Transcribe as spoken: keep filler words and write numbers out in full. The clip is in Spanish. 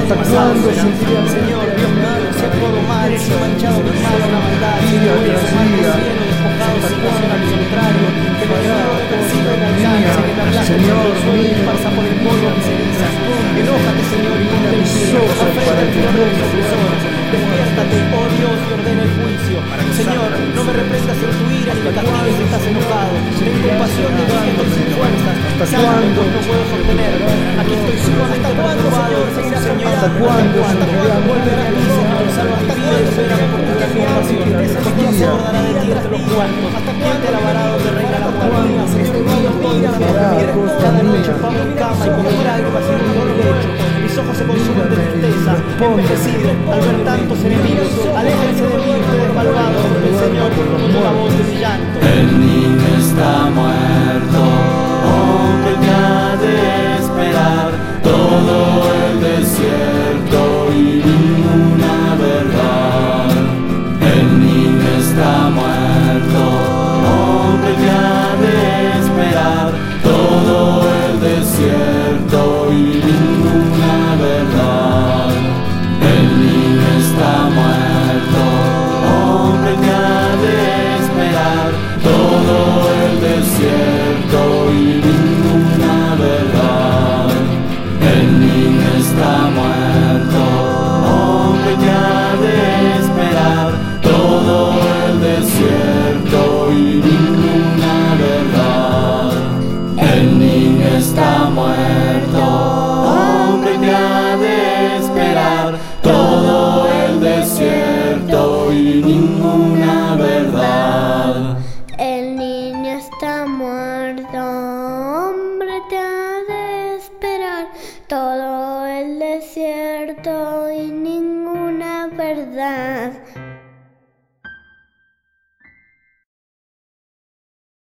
¿Hasta cuándo seguiré Señor, Dios mío, si todo mal, si manchado de mal la maldad, si no es mal del cielo, despojado sin razón al contrario, que me llevo persiga el alcance, que me aplaste por el suelo y esparza por el polvo mis cenizas. Enójate, Señor, y ponte en pie, afrenta el furor de mis opresores. Despiértate, oh Dios, y ordena el juicio. Señor, no me reprendas en tu ira ni me castigues si estás enojado. Ten compasión de mí que estoy sin fuerzas. Sálvame, pues no puedo sostenerme. Aquí estoy sumamente perturbado, Señor. ¿Hasta cuándo? ¿Hasta cuándo volverás tú, Señor? Salva mi vida y libérame por tu gran compasión. ¿Quién se acordará de ti entre los muertos? ¿Quién te alabará donde reina la muerte? Estoy vivo todo el tiempo. Cada noche pago en cama y con mis lágrimas en mi lecho. Mis ojos se consumen de tristeza. Envejecido al ver tantos enemigos. Aléjense de mí, ustedes malvados, porque el Señor oyó la voz de mi llanto. El niño está muerto, hombre que ha de esperar todo el desierto y ninguna verdad. El niño está muerto, hombre que ha de esperar todo el desierto y ninguna verdad. El niño está muerto, hombre que ha de esperar todo el desierto y ninguna verdad. El niño está muerto, hombre que ha de esperar todo el desierto y ninguna verdad. El niño está muerto, hombre que ha de esperar todo el desierto y ninguna verdad. El niño está muerto, hombre, te ha de esperar todo el desierto y ninguna verdad.